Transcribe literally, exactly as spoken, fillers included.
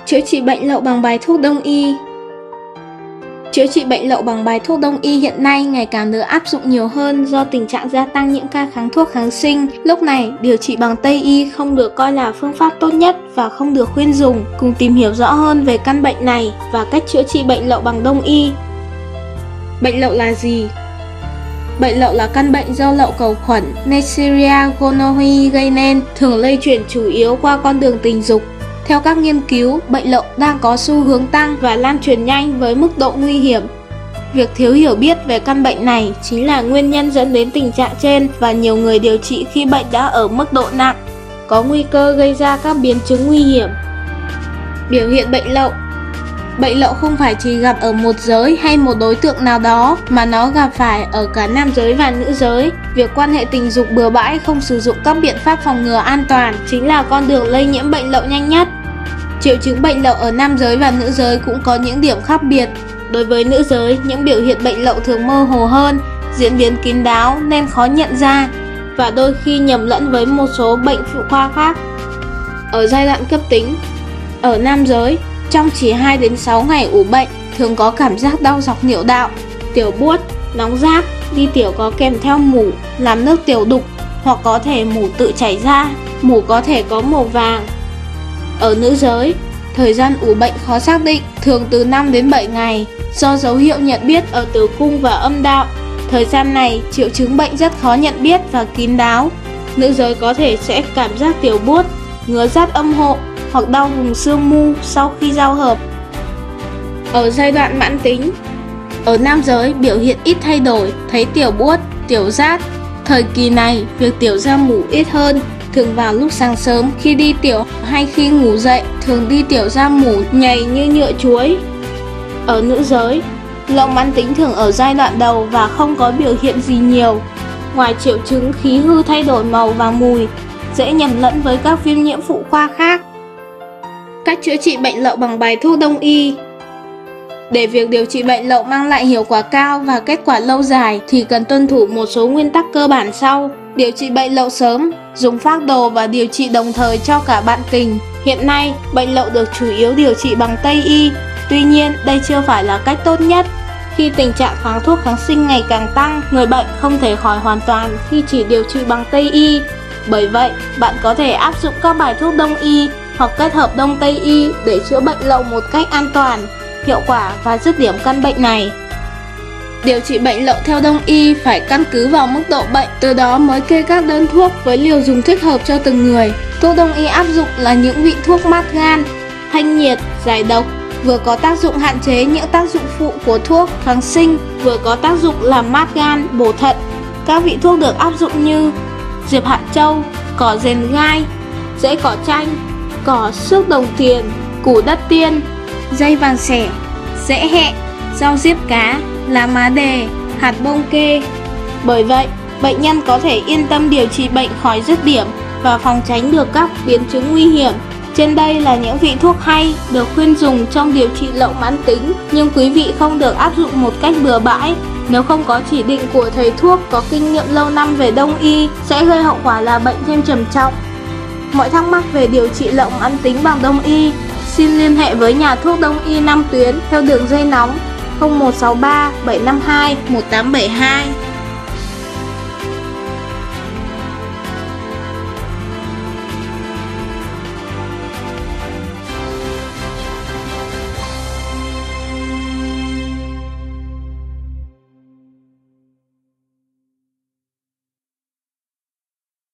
Chữa trị bệnh lậu bằng bài thuốc đông y. Chữa trị bệnh lậu bằng bài thuốc đông y hiện nay ngày càng được áp dụng nhiều hơn do tình trạng gia tăng những ca kháng thuốc kháng sinh. Lúc này, điều trị bằng Tây y không được coi là phương pháp tốt nhất và không được khuyên dùng. Cùng tìm hiểu rõ hơn về căn bệnh này và cách chữa trị bệnh lậu bằng đông y. Bệnh lậu là gì? Bệnh lậu là căn bệnh do lậu cầu khuẩn Neisseria gonorrhoeae gây nên, thường lây truyền chủ yếu qua con đường tình dục. Theo các nghiên cứu, bệnh lậu đang có xu hướng tăng và lan truyền nhanh với mức độ nguy hiểm. Việc thiếu hiểu biết về căn bệnh này chính là nguyên nhân dẫn đến tình trạng trên và nhiều người điều trị khi bệnh đã ở mức độ nặng, có nguy cơ gây ra các biến chứng nguy hiểm. Biểu hiện bệnh lậu. Bệnh lậu không phải chỉ gặp ở một giới hay một đối tượng nào đó mà nó gặp phải ở cả nam giới và nữ giới. Việc quan hệ tình dục bừa bãi không sử dụng các biện pháp phòng ngừa an toàn chính là con đường lây nhiễm bệnh lậu nhanh nhất. Triệu chứng bệnh lậu ở nam giới và nữ giới cũng có những điểm khác biệt. Đối với nữ giới, những biểu hiện bệnh lậu thường mơ hồ hơn, diễn biến kín đáo nên khó nhận ra và đôi khi nhầm lẫn với một số bệnh phụ khoa khác. Ở giai đoạn cấp tính, ở nam giới, trong chỉ hai đến sáu ngày ủ bệnh, thường có cảm giác đau dọc niệu đạo, tiểu buốt, nóng rát, đi tiểu có kèm theo mủ, làm nước tiểu đục hoặc có thể mủ tự chảy ra, mủ có thể có màu vàng. Ở nữ giới, thời gian ủ bệnh khó xác định, thường từ năm đến bảy ngày, do dấu hiệu nhận biết ở tử cung và âm đạo. Thời gian này, triệu chứng bệnh rất khó nhận biết và kín đáo. Nữ giới có thể sẽ cảm giác tiểu buốt, ngứa rát âm hộ hoặc đau vùng xương mu sau khi giao hợp. Ở giai đoạn mãn tính, ở nam giới biểu hiện ít thay đổi, thấy tiểu buốt, tiểu rát. Thời kỳ này, việc tiểu ra mủ ít hơn, thường vào lúc sáng sớm khi đi tiểu hay khi ngủ dậy, thường đi tiểu ra mủ nhầy như nhựa chuối. Ở nữ giới, lậu mãn tính thường ở giai đoạn đầu và không có biểu hiện gì nhiều. Ngoài triệu chứng khí hư thay đổi màu và mùi, dễ nhầm lẫn với các viêm nhiễm phụ khoa khác. Cách chữa trị bệnh lậu bằng bài thuốc đông y. Để việc điều trị bệnh lậu mang lại hiệu quả cao và kết quả lâu dài thì cần tuân thủ một số nguyên tắc cơ bản sau. Điều trị bệnh lậu sớm, dùng phác đồ và điều trị đồng thời cho cả bạn tình. Hiện nay, bệnh lậu được chủ yếu điều trị bằng Tây y. Tuy nhiên, đây chưa phải là cách tốt nhất. Khi tình trạng kháng thuốc kháng sinh ngày càng tăng, người bệnh không thể khỏi hoàn toàn khi chỉ điều trị bằng Tây y. Bởi vậy, bạn có thể áp dụng các bài thuốc đông y hoặc kết hợp đông Tây y để chữa bệnh lậu một cách an toàn, hiệu quả và dứt điểm căn bệnh này. Điều trị bệnh lậu theo đông y phải căn cứ vào mức độ bệnh, từ đó mới kê các đơn thuốc với liều dùng thích hợp cho từng người. Thuốc đông y áp dụng là những vị thuốc mát gan, thanh nhiệt, giải độc, vừa có tác dụng hạn chế những tác dụng phụ của thuốc kháng sinh, vừa có tác dụng làm mát gan, bổ thận. Các vị thuốc được áp dụng như diệp hạt châu, cỏ dền gai, rễ cỏ chanh, cỏ xước đồng tiền, củ đất tiên, dây vàng xẻ, rễ hẹ, rau diếp cá, lá má đề, hạt bông kê. Bởi vậy, bệnh nhân có thể yên tâm điều trị bệnh khỏi dứt điểm và phòng tránh được các biến chứng nguy hiểm. Trên đây là những vị thuốc hay được khuyên dùng trong điều trị lậu mãn tính, nhưng quý vị không được áp dụng một cách bừa bãi. Nếu không có chỉ định của thầy thuốc có kinh nghiệm lâu năm về đông y, sẽ gây hậu quả là bệnh thêm trầm trọng. Mọi thắc mắc về điều trị lậu mãn tính bằng đông y, xin liên hệ với nhà thuốc đông y Nam Tuyến theo đường dây nóng không một sáu ba bảy năm hai một tám bảy hai.